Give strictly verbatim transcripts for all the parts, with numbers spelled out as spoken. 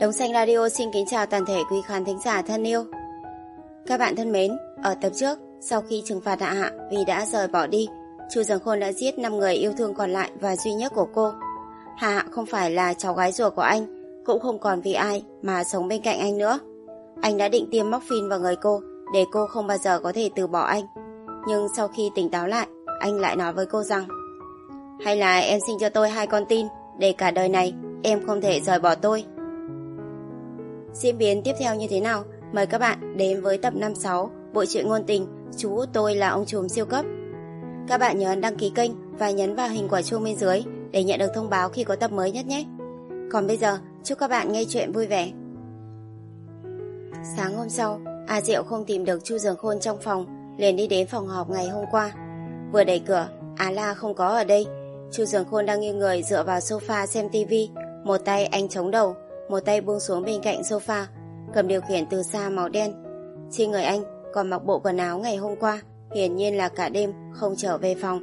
Đống Xanh Radio xin kính chào toàn thể quý khán thính giả thân yêu. Các bạn thân mến, ở tập trước, sau khi trừng phạt Hạ Hạ vì đã rời bỏ đi, Chu Dường Khôn đã giết năm người yêu thương còn lại và duy nhất của cô. Hạ Hạ không phải là cháu gái ruột của anh, cũng không còn vì ai mà sống bên cạnh anh nữa. Anh đã định tiêm morphine vào người cô để cô không bao giờ có thể từ bỏ anh. Nhưng sau khi tỉnh táo lại, anh lại nói với cô rằng: hay là em sinh cho tôi hai con tin, để cả đời này em không thể rời bỏ tôi. Diễn biến tiếp theo như thế nào? Mời các bạn đến với tập năm sáu bộ truyện ngôn tình Chú Tôi Là Ông Trùm Siêu Cấp. Các bạn nhớ đăng ký kênh và nhấn vào hình quả chuông bên dưới để nhận được thông báo khi có tập mới nhất nhé. Còn bây giờ, chúc các bạn nghe chuyện vui vẻ. Sáng hôm sau, A Diệu không tìm được Chu Dường Khôn trong phòng, liền đi đến phòng họp ngày hôm qua. Vừa đẩy cửa, Á La không có ở đây. Chu Dường Khôn đang nghiêng người dựa vào sofa xem tivi, một tay anh chống đầu, một tay buông xuống bên cạnh sofa, cầm điều khiển từ xa màu đen. Trên người anh còn mặc bộ quần áo ngày hôm qua, hiển nhiên là cả đêm không trở về phòng.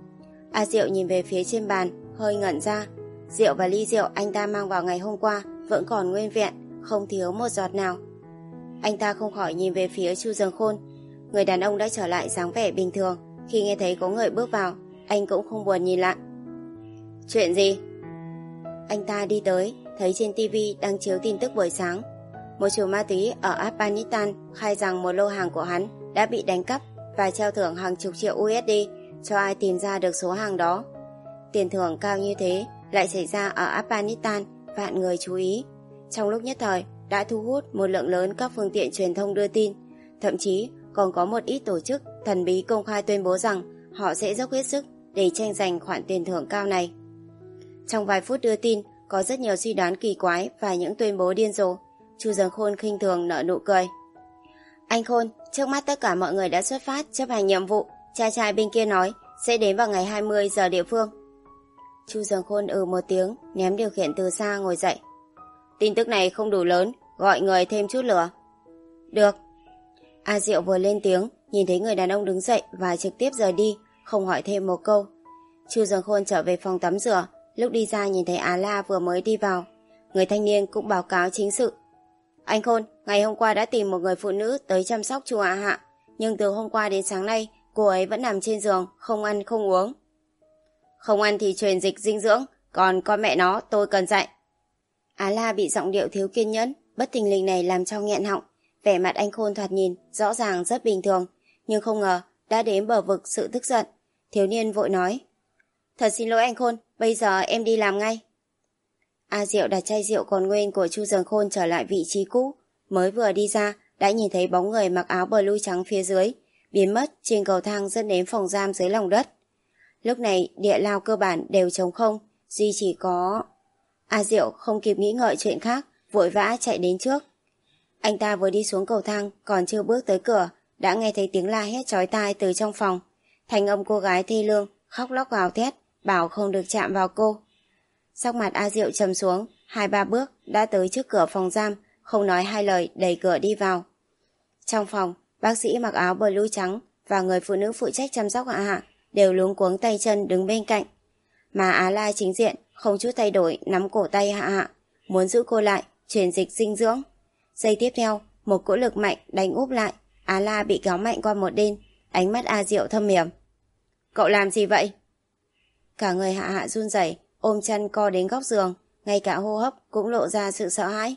A Diệu nhìn về phía trên bàn, hơi ngẩn ra. Rượu và ly rượu anh ta mang vào ngày hôm qua vẫn còn nguyên vẹn, không thiếu một giọt nào. Anh ta không khỏi nhìn về phía Chu Dường Khôn. Người đàn ông đã trở lại dáng vẻ bình thường. Khi nghe thấy có người bước vào, anh cũng không buồn nhìn lại. Chuyện gì? Anh ta đi tới, thấy trên tivi đang chiếu tin tức buổi sáng. Một chủ ma túy ở Afghanistan khai rằng một lô hàng của hắn đã bị đánh cắp và treo thưởng hàng chục triệu u ét đê cho ai tìm ra được số hàng đó. Tiền thưởng cao như thế lại xảy ra ở Afghanistan, vạn người chú ý. Trong lúc nhất thời đã thu hút một lượng lớn các phương tiện truyền thông đưa tin. Thậm chí còn có một ít tổ chức thần bí công khai tuyên bố rằng họ sẽ dốc hết sức để tranh giành khoản tiền thưởng cao này. Trong vài phút đưa tin, có rất nhiều suy đoán kỳ quái và những tuyên bố điên rồ. Chu Dường Khôn khinh thường nở nụ cười. Anh Khôn, trước mắt tất cả mọi người đã xuất phát chấp hành nhiệm vụ. Trai trai bên kia nói sẽ đến vào ngày hai mươi giờ địa phương. Chu Dường Khôn ừ một tiếng, ném điều khiển từ xa ngồi dậy. Tin tức này không đủ lớn, gọi người thêm chút lửa. Được. A Diệu vừa lên tiếng, nhìn thấy người đàn ông đứng dậy và trực tiếp rời đi, không hỏi thêm một câu. Chu Dường Khôn trở về phòng tắm rửa, lúc đi ra nhìn thấy Á La vừa mới đi vào. Người thanh niên cũng báo cáo chính sự. Anh Khôn, ngày hôm qua đã tìm một người phụ nữ tới chăm sóc chu Hạ Hạ, nhưng từ hôm qua đến sáng nay, cô ấy vẫn nằm trên giường, không ăn không uống. Không ăn thì truyền dịch dinh dưỡng, còn con mẹ nó tôi cần dạy. Á La bị giọng điệu thiếu kiên nhẫn, bất thình lình này làm cho nghẹn họng. Vẻ mặt anh Khôn thoạt nhìn rõ ràng rất bình thường, nhưng không ngờ đã đến bờ vực sự tức giận. Thiếu niên vội nói: Thật xin lỗi anh Khôn, bây giờ em đi làm ngay. A Diệu đặt chai rượu còn nguyên của Chu Dường Khôn trở lại vị trí cũ. Mới vừa đi ra đã nhìn thấy bóng người mặc áo blue trắng phía dưới biến mất trên cầu thang dẫn đến phòng giam dưới lòng đất. Lúc này địa lao cơ bản đều trống không, duy chỉ có... A Diệu không kịp nghĩ ngợi chuyện khác, vội vã chạy đến trước. Anh ta vừa đi xuống cầu thang, còn chưa bước tới cửa, đã nghe thấy tiếng la hét chói tai từ trong phòng. Thành âm cô gái thê lương, khóc lóc gào thét, bảo không được chạm vào cô. Sắc mặt A Diệu trầm xuống, hai ba bước đã tới trước cửa phòng giam, không nói hai lời đẩy cửa đi vào. Trong phòng, bác sĩ mặc áo blue trắng và người phụ nữ phụ trách chăm sóc Hạ Hạ đều luống cuống tay chân đứng bên cạnh. Mà Á La chính diện không chút thay đổi nắm cổ tay Hạ Hạ, muốn giữ cô lại, truyền dịch dinh dưỡng. Giây tiếp theo, một cỗ lực mạnh đánh úp lại, Á La bị kéo mạnh qua một bên, ánh mắt A Diệu thâm hiểm. Cậu làm gì vậy? Cả người Hạ Hạ run rẩy, ôm chân co đến góc giường, ngay cả hô hấp cũng lộ ra sự sợ hãi.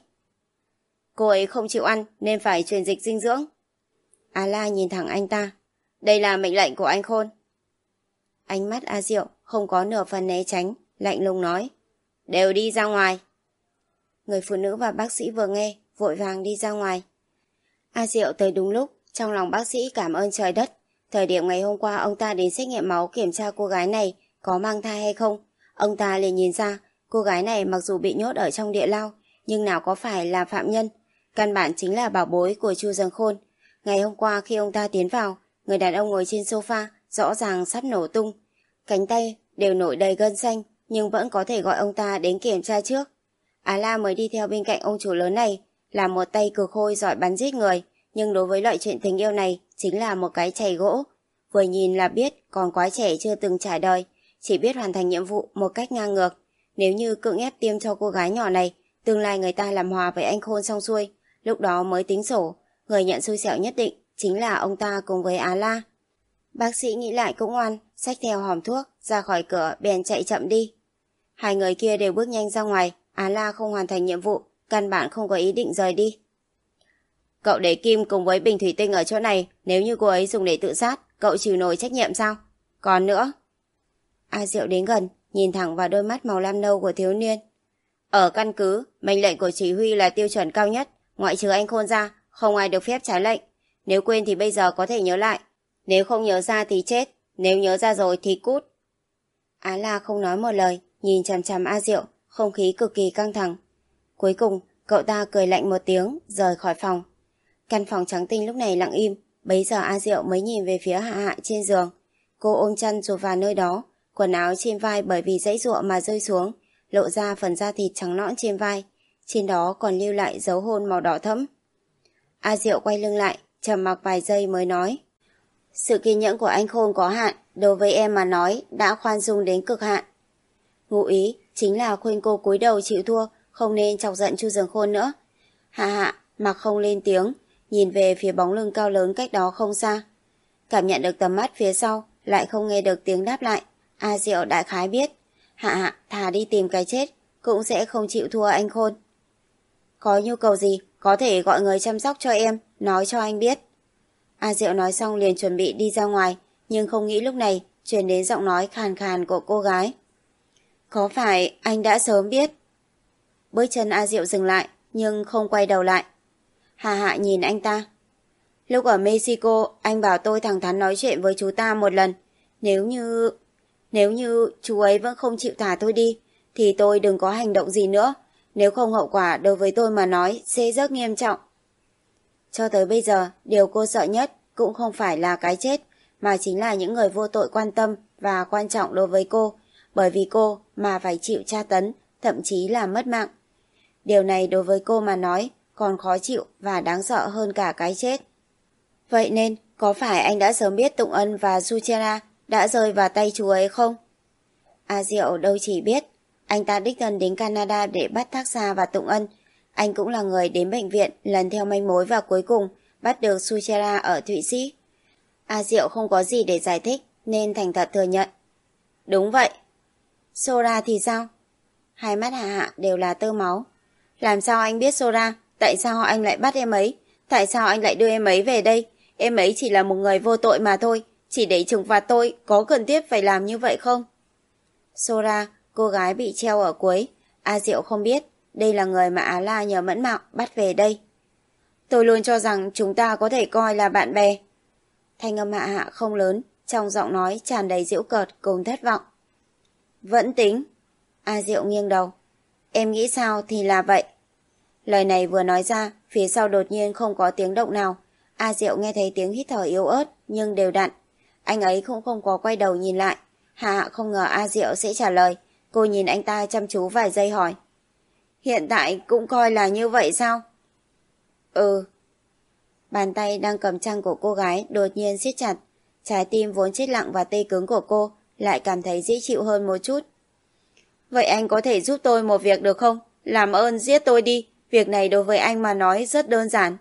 Cô ấy không chịu ăn nên phải truyền dịch dinh dưỡng. Á La nhìn thẳng anh ta. Đây là mệnh lệnh của anh Khôn. Ánh mắt A Diệu không có nửa phần né tránh, lạnh lùng nói: Đều đi ra ngoài. Người phụ nữ và bác sĩ vừa nghe, vội vàng đi ra ngoài. A Diệu tới đúng lúc, trong lòng bác sĩ cảm ơn trời đất. Thời điểm ngày hôm qua ông ta đến xét nghiệm máu kiểm tra cô gái này có mang thai hay không, ông ta liền nhìn ra cô gái này mặc dù bị nhốt ở trong địa lao, nhưng nào có phải là phạm nhân, căn bản chính là bảo bối của Chu Dường Khôn. Ngày hôm qua khi ông ta tiến vào, người đàn ông ngồi trên sofa rõ ràng sắp nổ tung, cánh tay đều nổi đầy gân xanh, nhưng vẫn có thể gọi ông ta đến kiểm tra trước. Á La mới đi theo bên cạnh ông chủ lớn này, là một tay cừ khôi giỏi bắn giết người, nhưng đối với loại chuyện tình yêu này chính là một cái chày gỗ. Vừa nhìn là biết còn quá trẻ chưa từng trải đời, chỉ biết hoàn thành nhiệm vụ một cách ngang ngược. Nếu như cưỡng ép tiêm cho cô gái nhỏ này, Tương lai người ta làm hòa với anh Khôn xong xuôi, lúc đó mới tính sổ. Người nhận xui xẻo nhất định chính là ông ta cùng với Á La. Bác sĩ nghĩ lại cũng ngoan, xách theo hòm thuốc, ra khỏi cửa bèn chạy chậm đi. Hai người kia đều bước nhanh ra ngoài. Á La không hoàn thành nhiệm vụ, căn bản không có ý định rời đi. Cậu để Kim cùng với bình thủy tinh ở chỗ này, nếu như cô ấy dùng để tự sát, cậu chịu nổi trách nhiệm sao? Còn nữa. A Diệu đến gần, nhìn thẳng vào đôi mắt màu lam nâu của thiếu niên. Ở căn cứ, mệnh lệnh của chỉ huy là tiêu chuẩn cao nhất, ngoại trừ anh Khôn ra, không ai được phép trái lệnh. Nếu quên thì bây giờ có thể nhớ lại, nếu không nhớ ra thì chết, nếu nhớ ra rồi thì cút. Á La không nói một lời, nhìn chằm chằm A Diệu, không khí cực kỳ căng thẳng. Cuối cùng, cậu ta cười lạnh một tiếng, rời khỏi phòng. Căn phòng trắng tinh lúc này lặng im, bấy giờ A Diệu mới nhìn về phía Hạ Hạ trên giường. Cô ôm chăn rụt vào nơi đó, quần áo trên vai bởi vì dãy giụa mà rơi xuống, lộ ra phần da thịt trắng nõn trên vai, trên đó còn lưu lại dấu hôn màu đỏ thẫm. A Diệu quay lưng lại, trầm mặc vài giây mới nói. Sự kiên nhẫn của anh Khôn có hạn, đối với em mà nói đã khoan dung đến cực hạn. Ngụ ý chính là khuyên cô cúi đầu chịu thua, không nên chọc giận Chu Dường Khôn nữa. Hạ Hạ mặc không lên tiếng, nhìn về phía bóng lưng cao lớn cách đó không xa. Cảm nhận được tầm mắt phía sau, lại không nghe được tiếng đáp lại. A Diệu đại khái biết, Hạ Hạ thà đi tìm cái chết, cũng sẽ không chịu thua anh Khôn. Có nhu cầu gì, có thể gọi người chăm sóc cho em, nói cho anh biết. A Diệu nói xong liền chuẩn bị đi ra ngoài, nhưng không nghĩ lúc này truyền đến giọng nói khàn khàn của cô gái. Có phải anh đã sớm biết? Bước chân A Diệu dừng lại, nhưng không quay đầu lại. Hạ Hạ nhìn anh ta. Lúc ở Mexico, anh bảo tôi thẳng thắn nói chuyện với chú ta một lần. Nếu như... Nếu như chú ấy vẫn không chịu thả tôi đi, thì tôi đừng có hành động gì nữa. Nếu không hậu quả đối với tôi mà nói sẽ rất nghiêm trọng. Cho tới bây giờ, điều cô sợ nhất cũng không phải là cái chết, mà chính là những người vô tội quan tâm và quan trọng đối với cô, bởi vì cô mà phải chịu tra tấn, thậm chí là mất mạng. Điều này đối với cô mà nói còn khó chịu và đáng sợ hơn cả cái chết. Vậy nên, có phải anh đã sớm biết Tụng Ân và Suchera đã rơi vào tay chú ấy không? A Diệu đâu chỉ biết, anh ta đích thân đến Canada để bắt Thác Sa và Tụng Ân. Anh cũng là người đến bệnh viện lần theo manh mối và cuối cùng bắt được Suchera ở Thụy Sĩ. A Diệu không có gì để giải thích nên thành thật thừa nhận. Đúng vậy. Sora thì sao? Hai mắt Hạ Hạ đều là tơ máu. Làm sao anh biết Sora? Tại sao anh lại bắt em ấy? Tại sao anh lại đưa em ấy về đây? Em ấy chỉ là một người vô tội mà thôi. Chỉ để trừng phạt tôi, có cần thiết phải làm như vậy không? Sora, cô gái bị treo ở cuối. A Diệu không biết, đây là người mà Á La nhờ Mẫn Mạo bắt về đây. Tôi luôn cho rằng chúng ta có thể coi là bạn bè. Thanh âm Hạ Hạ không lớn, trong giọng nói tràn đầy giễu cợt cùng thất vọng. Vẫn tính. A Diệu nghiêng đầu. Em nghĩ sao thì là vậy. Lời này vừa nói ra, phía sau đột nhiên không có tiếng động nào. A Diệu nghe thấy tiếng hít thở yếu ớt nhưng đều đặn. Anh ấy cũng không có quay đầu nhìn lại. Hạ Hạ không ngờ A Diệu sẽ trả lời. Cô nhìn anh ta chăm chú vài giây hỏi. Hiện tại cũng coi là như vậy sao? Ừ. Bàn tay đang cầm trăng của cô gái đột nhiên siết chặt. Trái tim vốn chết lặng và tê cứng của cô lại cảm thấy dễ chịu hơn một chút. Vậy anh có thể giúp tôi một việc được không? Làm ơn giết tôi đi. Việc này đối với anh mà nói rất đơn giản.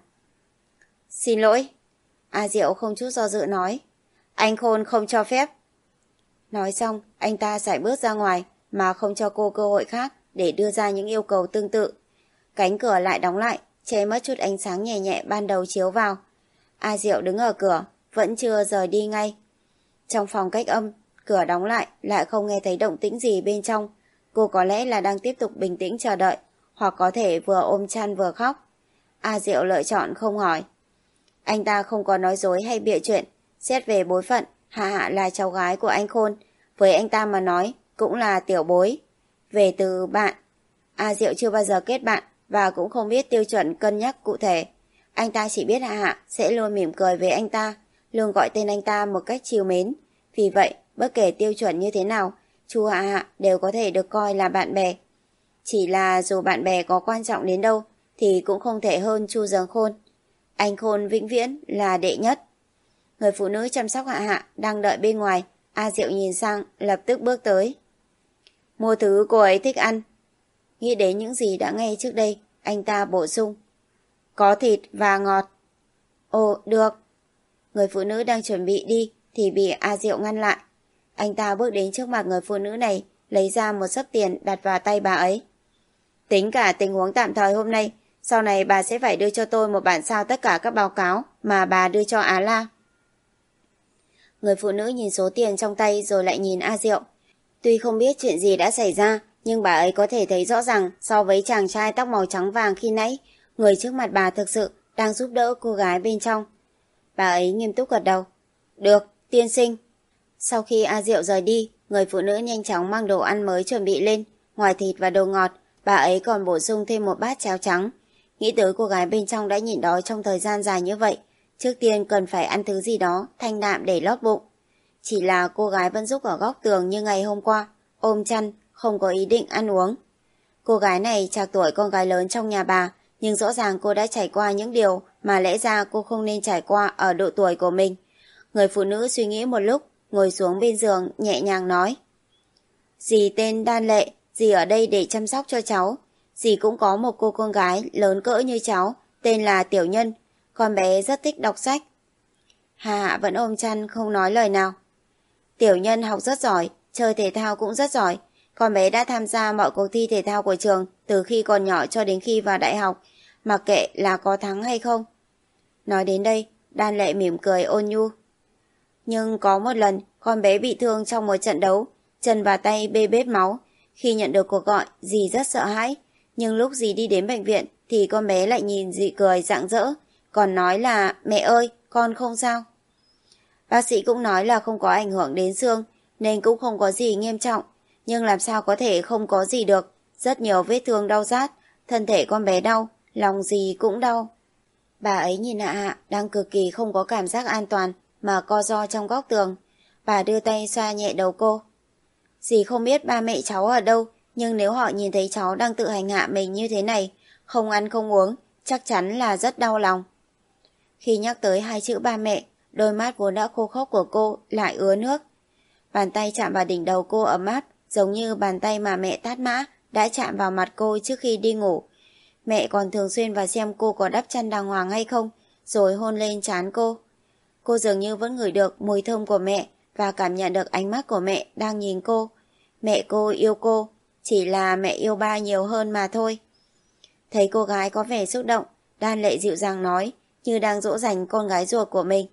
Xin lỗi. A Diệu không chút do dự nói. Anh Khôn không cho phép. Nói xong, anh ta sải bước ra ngoài mà không cho cô cơ hội khác để đưa ra những yêu cầu tương tự. Cánh cửa lại đóng lại, che mất chút ánh sáng nhẹ nhẹ ban đầu chiếu vào. A Diệu đứng ở cửa, vẫn chưa rời đi ngay. Trong phòng cách âm, cửa đóng lại, lại không nghe thấy động tĩnh gì bên trong. Cô có lẽ là đang tiếp tục bình tĩnh chờ đợi, hoặc có thể vừa ôm chăn vừa khóc. A Diệu lựa chọn không hỏi. Anh ta không có nói dối hay bịa chuyện. Xét về bối phận, Hạ Hạ là cháu gái của anh Khôn. Với anh ta mà nói, cũng là tiểu bối. Về từ bạn, A Diệu chưa bao giờ kết bạn và cũng không biết tiêu chuẩn cân nhắc cụ thể. Anh ta chỉ biết Hạ Hạ sẽ luôn mỉm cười với anh ta, luôn gọi tên anh ta một cách trìu mến. Vì vậy, bất kể tiêu chuẩn như thế nào, chú Hạ Hạ đều có thể được coi là bạn bè. Chỉ là dù bạn bè có quan trọng đến đâu thì cũng không thể hơn Chu Dường Khôn. Anh Khôn vĩnh viễn là đệ nhất. Người phụ nữ chăm sóc Hạ Hạ đang đợi bên ngoài. A Diệu nhìn sang, lập tức bước tới. Mua thứ cô ấy thích ăn. nghĩ đến những gì đã nghe trước đây, anh ta bổ sung. Có thịt và ngọt. Ồ, được. Người phụ nữ đang chuẩn bị đi thì bị A Diệu ngăn lại. Anh ta bước đến trước mặt người phụ nữ này, lấy ra một xấp tiền đặt vào tay bà ấy. Tính cả tình huống tạm thời hôm nay, sau này bà sẽ phải đưa cho tôi một bản sao tất cả các báo cáo mà bà đưa cho Á La. Người phụ nữ nhìn số tiền trong tay rồi lại nhìn A Diệu. Tuy không biết chuyện gì đã xảy ra, nhưng bà ấy có thể thấy rõ ràng so với chàng trai tóc màu trắng vàng khi nãy, người trước mặt bà thực sự đang giúp đỡ cô gái bên trong. Bà ấy nghiêm túc gật đầu. Được, tiên sinh. Sau khi A Diệu rời đi, người phụ nữ nhanh chóng mang đồ ăn mới chuẩn bị lên. Ngoài thịt và đồ ngọt, bà ấy còn bổ sung thêm một bát cháo trắng. Nghĩ tới cô gái bên trong đã nhịn đói trong thời gian dài như vậy, trước tiên cần phải ăn thứ gì đó thanh đạm để lót bụng. Chỉ là cô gái vẫn rúc ở góc tường như ngày hôm qua, ôm chăn, không có ý định ăn uống. Cô gái này trạc tuổi con gái lớn trong nhà bà, nhưng rõ ràng cô đã trải qua những điều mà lẽ ra cô không nên trải qua ở độ tuổi của mình. Người phụ nữ suy nghĩ một lúc, ngồi xuống bên giường nhẹ nhàng nói. Dì tên Đan Lệ, dì ở đây để chăm sóc cho cháu. Dì cũng có một cô con gái lớn cỡ như cháu, tên là Tiểu Nhân. Con bé rất thích đọc sách. Hà Hạ vẫn ôm chăn không nói lời nào. Tiểu Nhân học rất giỏi, chơi thể thao cũng rất giỏi. Con bé đã tham gia mọi cuộc thi thể thao của trường từ khi còn nhỏ cho đến khi vào đại học, mặc kệ là có thắng hay không. Nói đến đây, Đan Lệ mỉm cười ôn nhu. Nhưng có một lần, con bé bị thương trong một trận đấu, chân và tay bê bết máu. Khi nhận được cuộc gọi, dì rất sợ hãi. Nhưng lúc dì đi đến bệnh viện thì con bé lại nhìn dì cười rạng rỡ, còn nói là mẹ ơi, con không sao. Bác sĩ cũng nói là không có ảnh hưởng đến xương, nên cũng không có gì nghiêm trọng. Nhưng làm sao có thể không có gì được, rất nhiều vết thương đau rát, thân thể con bé đau, lòng dì cũng đau. Bà ấy nhìn Hạ Hạ đang cực kỳ không có cảm giác an toàn mà co ro trong góc tường. Bà đưa tay xoa nhẹ đầu cô. Dì không biết ba mẹ cháu ở đâu, nhưng nếu họ nhìn thấy cháu đang tự hành hạ mình như thế này, không ăn không uống, chắc chắn là rất đau lòng. Khi nhắc tới hai chữ ba mẹ, đôi mắt vốn đã khô khốc của cô lại ứa nước. Bàn tay chạm vào đỉnh đầu cô ấm áp, giống như bàn tay mà mẹ tát mã đã chạm vào mặt cô trước khi đi ngủ. Mẹ còn thường xuyên vào xem cô có đắp chăn đàng hoàng hay không, rồi hôn lên trán cô. Cô dường như vẫn ngửi được mùi thơm của mẹ và cảm nhận được ánh mắt của mẹ đang nhìn cô. Mẹ cô yêu cô, chỉ là mẹ yêu ba nhiều hơn mà thôi. Thấy cô gái có vẻ xúc động, Đan Lệ dịu dàng nói, như đang dỗ dành con gái ruột của mình.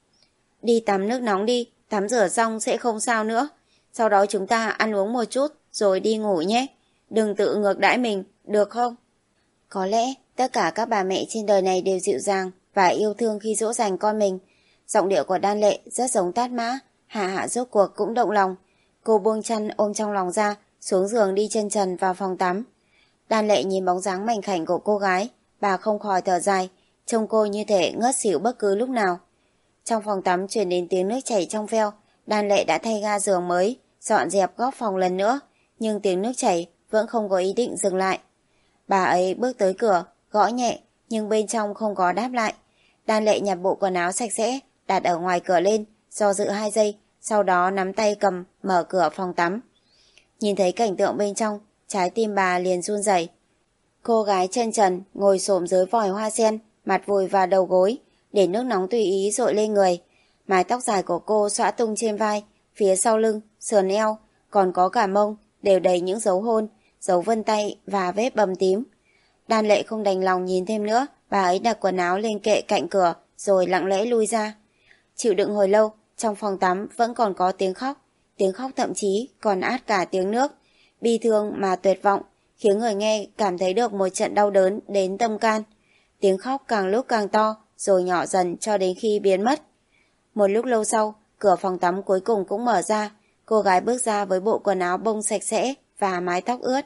Đi tắm nước nóng đi, tắm rửa xong sẽ không sao nữa. Sau đó chúng ta ăn uống một chút rồi đi ngủ nhé. Đừng tự ngược đãi mình, được không? Có lẽ tất cả các bà mẹ trên đời này đều dịu dàng và yêu thương khi dỗ dành con mình. Giọng điệu của Đan Lệ rất giống Tát Mã. Hạ Hạ rốt cuộc cũng động lòng. Cô buông chăn ôm trong lòng ra, xuống giường đi chân trần vào phòng tắm. Đan Lệ nhìn bóng dáng mảnh khảnh của cô gái, bà không khỏi thở dài, trông cô như thể ngất xỉu bất cứ lúc nào. Trong phòng tắm truyền đến tiếng nước chảy trong veo. Đan Lệ đã thay ga giường mới, dọn dẹp góc phòng lần nữa, nhưng tiếng nước chảy vẫn không có ý định dừng lại. Bà ấy bước tới cửa, gõ nhẹ, nhưng bên trong không có đáp lại. Đan Lệ nhặt bộ quần áo sạch sẽ, đặt ở ngoài cửa lên, do dự hai giây, sau đó nắm tay cầm, mở cửa phòng tắm. Nhìn thấy cảnh tượng bên trong, trái tim bà liền run rẩy. Cô gái chân trần ngồi xổm dưới vòi hoa sen, mặt vùi vào đầu gối, để nước nóng tùy ý dội lên người. Mái tóc dài của cô xõa tung trên vai, phía sau lưng, sườn eo, còn có cả mông, đều đầy những dấu hôn, dấu vân tay và vết bầm tím. Đan Lệ không đành lòng nhìn thêm nữa, bà ấy đặt quần áo lên kệ cạnh cửa, rồi lặng lẽ lui ra. Chịu đựng hồi lâu, trong phòng tắm vẫn còn có tiếng khóc, tiếng khóc thậm chí còn át cả tiếng nước, bi thương mà tuyệt vọng, khiến người nghe cảm thấy được một trận đau đớn đến tâm can. Tiếng khóc càng lúc càng to, rồi nhỏ dần cho đến khi biến mất. Một lúc lâu sau, cửa phòng tắm cuối cùng cũng mở ra, cô gái bước ra với bộ quần áo bông sạch sẽ và mái tóc ướt.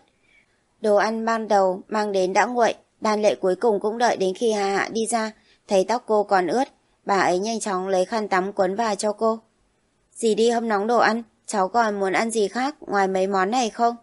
Đồ ăn ban đầu mang đến đã nguội, Đan Lệ cuối cùng cũng đợi đến khi Hạ Hạ đi ra, thấy tóc cô còn ướt, bà ấy nhanh chóng lấy khăn tắm quấn vào cho cô. Dì đi hâm nóng đồ ăn, cháu còn muốn ăn gì khác ngoài mấy món này không?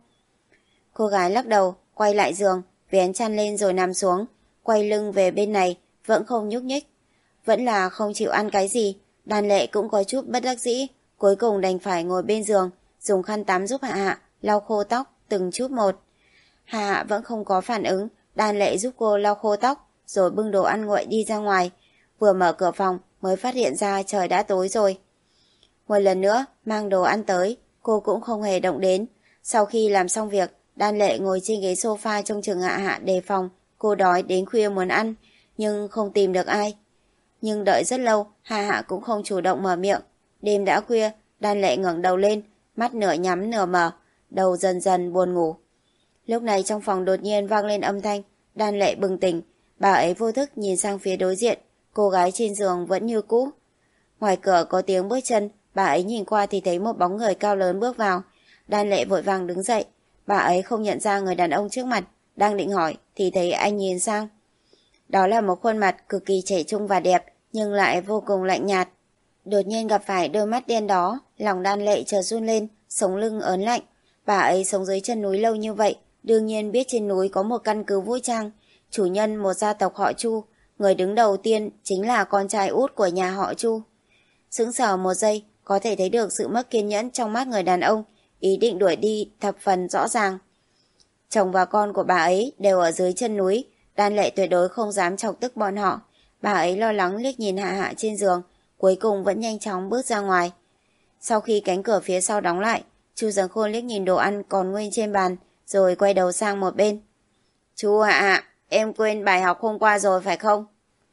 Cô gái lắc đầu, quay lại giường, vén chăn lên rồi nằm xuống, quay lưng về bên này, vẫn không nhúc nhích. Vẫn là không chịu ăn cái gì, Đan Lệ cũng có chút bất đắc dĩ, cuối cùng đành phải ngồi bên giường, dùng khăn tắm giúp Hạ Hạ lau khô tóc từng chút một. Hà Hạ vẫn không có phản ứng. Đan Lệ giúp cô lau khô tóc rồi bưng đồ ăn nguội đi ra ngoài. Vừa mở cửa phòng mới phát hiện ra trời đã tối rồi. Một lần nữa mang đồ ăn tới, cô cũng không hề động đến. Sau khi làm xong việc, Đan Lệ ngồi trên ghế sofa trông chừng Hạ Hạ đề phòng cô đói đến khuya muốn ăn, nhưng không tìm được ai. Nhưng đợi rất lâu, Hạ Hạ cũng không chủ động mở miệng. Đêm đã khuya, Đan Lệ ngẩng đầu lên, mắt nửa nhắm nửa mở, đầu dần dần buồn ngủ. Lúc này trong phòng đột nhiên vang lên âm thanh. Đan Lệ bừng tỉnh, bà ấy vô thức nhìn sang phía đối diện, cô gái trên giường vẫn như cũ. Ngoài cửa có tiếng bước chân, bà ấy nhìn qua thì thấy một bóng người cao lớn bước vào. Đan Lệ vội vàng đứng dậy, bà ấy không nhận ra người đàn ông trước mặt, đang định hỏi thì thấy anh nhìn sang. Đó là một khuôn mặt cực kỳ trẻ trung và đẹp, nhưng lại vô cùng lạnh nhạt. Đột nhiên gặp phải đôi mắt đen đó, lòng Đan Lệ chợt run lên, sống lưng ớn lạnh. Bà ấy sống dưới chân núi lâu như vậy, đương nhiên biết trên núi có một căn cứ vũ trang, chủ nhân một gia tộc họ Chu, người đứng đầu tiên chính là con trai út của nhà họ Chu. Sững sờ một giây, có thể thấy được sự mất kiên nhẫn trong mắt người đàn ông, ý định đuổi đi thập phần rõ ràng. Chồng và con của bà ấy đều ở dưới chân núi, Đan Lệ tuyệt đối không dám chọc tức bọn họ. Bà ấy lo lắng liếc nhìn Hạ Hạ trên giường, cuối cùng vẫn nhanh chóng bước ra ngoài. Sau khi cánh cửa phía sau đóng lại, Chu Giật Khôn liếc nhìn đồ ăn còn nguyên trên bàn, rồi quay đầu sang một bên. Chú Hạ Hạ, em quên bài học hôm qua rồi phải không?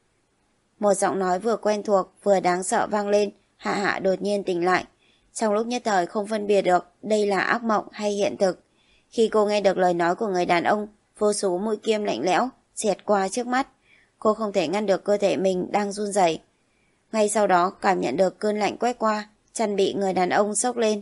Một giọng nói vừa quen thuộc vừa đáng sợ vang lên. Hạ Hạ đột nhiên tỉnh lại. Trong lúc nhất thời không phân biệt được đây là ác mộng hay hiện thực. Khi cô nghe được lời nói của người đàn ông, vô số mũi kim lạnh lẽo xẹt qua trước mắt. Cô không thể ngăn được cơ thể mình đang run rẩy. Ngay sau đó cảm nhận được cơn lạnh quét qua, chăn bị người đàn ông xốc lên.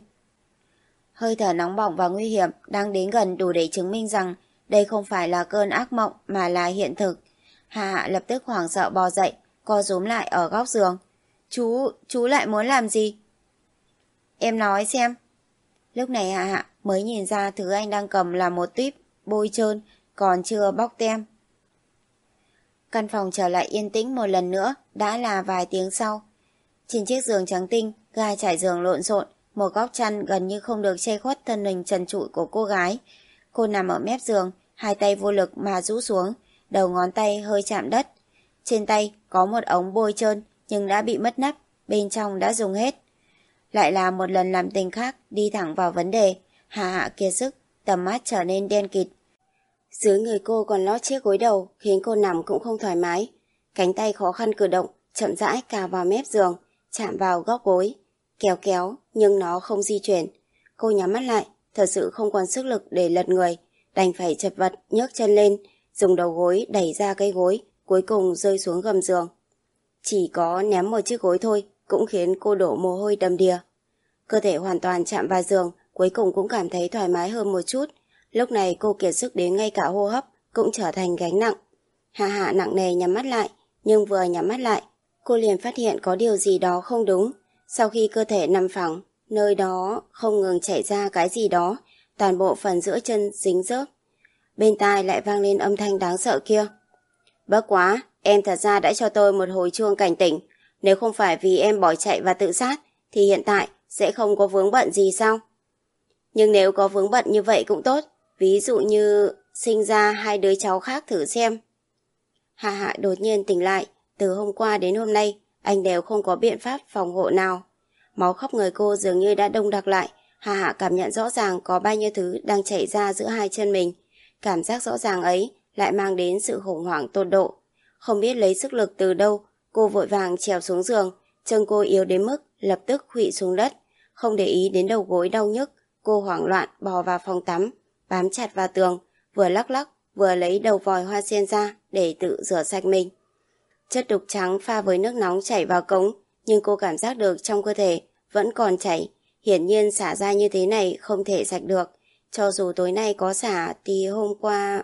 Hơi thở nóng bỏng và nguy hiểm đang đến gần đủ để chứng minh rằng đây không phải là cơn ác mộng mà là hiện thực. Hạ Hạ lập tức hoảng sợ bò dậy, co rúm lại ở góc giường. Chú, chú lại muốn làm gì? Em nói xem. Lúc này Hạ Hạ mới nhìn ra thứ anh đang cầm là một tuýp bôi trơn, còn chưa bóc tem. Căn phòng trở lại yên tĩnh một lần nữa, đã là vài tiếng sau. Trên chiếc giường trắng tinh, ga trải giường lộn xộn, một góc chăn gần như không được che khuất thân hình trần trụi của cô gái. Cô nằm ở mép giường, hai tay vô lực mà rũ xuống, đầu ngón tay hơi chạm đất. Trên tay có một ống bôi trơn nhưng đã bị mất nắp, bên trong đã dùng hết. Lại là một lần làm tình khác, đi thẳng vào vấn đề. Hạ Hạ kiệt sức, tầm mắt trở nên đen kịt. Dưới người cô còn lót chiếc gối đầu, khiến cô nằm cũng không thoải mái. Cánh tay khó khăn cử động, chậm rãi cào vào mép giường, chạm vào góc gối. Kéo kéo, nhưng nó không di chuyển. Cô nhắm mắt lại, thật sự không còn sức lực để lật người, đành phải chật vật nhấc chân lên, dùng đầu gối đẩy ra cây gối, cuối cùng rơi xuống gầm giường. Chỉ có ném một chiếc gối thôi, cũng khiến cô đổ mồ hôi đầm đìa. Cơ thể hoàn toàn chạm vào giường, cuối cùng cũng cảm thấy thoải mái hơn một chút. Lúc này cô kiệt sức đến ngay cả hô hấp cũng trở thành gánh nặng. Hạ Hạ nặng nề nhắm mắt lại, nhưng vừa nhắm mắt lại, cô liền phát hiện có điều gì đó không đúng. Sau khi cơ thể nằm phẳng, nơi đó không ngừng chảy ra cái gì đó, toàn bộ phần giữa chân dính rớp. Bên tai lại vang lên âm thanh đáng sợ kia. Bất quá, em thật ra đã cho tôi một hồi chuông cảnh tỉnh. Nếu không phải vì em bỏ chạy và tự sát, thì hiện tại sẽ không có vướng bận gì sao? Nhưng nếu có vướng bận như vậy cũng tốt. Ví dụ như sinh ra hai đứa cháu khác thử xem. Hạ Hạ đột nhiên tỉnh lại. Từ hôm qua đến hôm nay, anh đều không có biện pháp phòng hộ nào. Máu khắp người cô dường như đã đông đặc lại. Hạ Hạ cảm nhận rõ ràng có bao nhiêu thứ đang chảy ra giữa hai chân mình. Cảm giác rõ ràng ấy lại mang đến sự khủng hoảng tột độ. Không biết lấy sức lực từ đâu, cô vội vàng trèo xuống giường. Chân cô yếu đến mức lập tức khuỵu xuống đất. Không để ý đến đầu gối đau nhức, cô hoảng loạn bò vào phòng tắm, bám chặt vào tường, vừa lắc lắc vừa lấy đầu vòi hoa sen ra để tự rửa sạch mình. Chất đục trắng pha với nước nóng chảy vào cống, nhưng cô cảm giác được trong cơ thể vẫn còn chảy. Hiển nhiên xả ra như thế này không thể sạch được. Cho dù tối nay có xả thì hôm qua...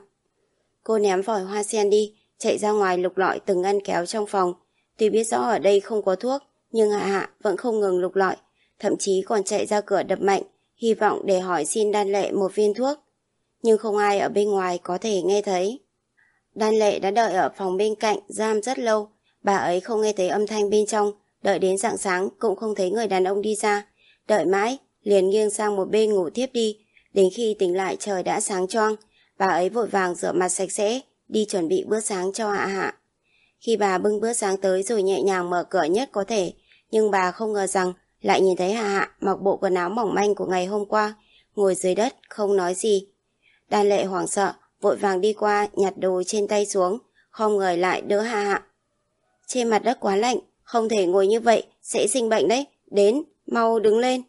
Cô ném vòi hoa sen đi, chạy ra ngoài lục lọi từng ngăn kéo trong phòng. Tuy biết rõ ở đây không có thuốc, nhưng Hạ Hạ vẫn không ngừng lục lọi, thậm chí còn chạy ra cửa đập mạnh, hy vọng để hỏi xin Đan Lệ một viên thuốc. Nhưng không ai ở bên ngoài có thể nghe thấy. Đan Lệ đã đợi ở phòng bên cạnh giam rất lâu, bà ấy không nghe thấy âm thanh bên trong, đợi đến rạng sáng cũng không thấy người đàn ông đi ra. Đợi mãi, liền nghiêng sang một bên ngủ thiếp đi, đến khi tỉnh lại trời đã sáng choang. bà ấy vội vàng rửa mặt sạch sẽ, đi chuẩn bị bữa sáng cho Hạ Hạ. Khi bà bưng bữa sáng tới rồi nhẹ nhàng mở cửa nhất có thể, nhưng bà không ngờ rằng lại nhìn thấy Hạ Hạ mặc bộ quần áo mỏng manh của ngày hôm qua, ngồi dưới đất không nói gì. Đan Lệ hoảng sợ, vội vàng đi qua nhặt đồ trên tay xuống, khom người lại đỡ Hạ Hạ. Trên mặt đất quá lạnh, không thể ngồi như vậy, sẽ sinh bệnh đấy, đến, mau đứng lên.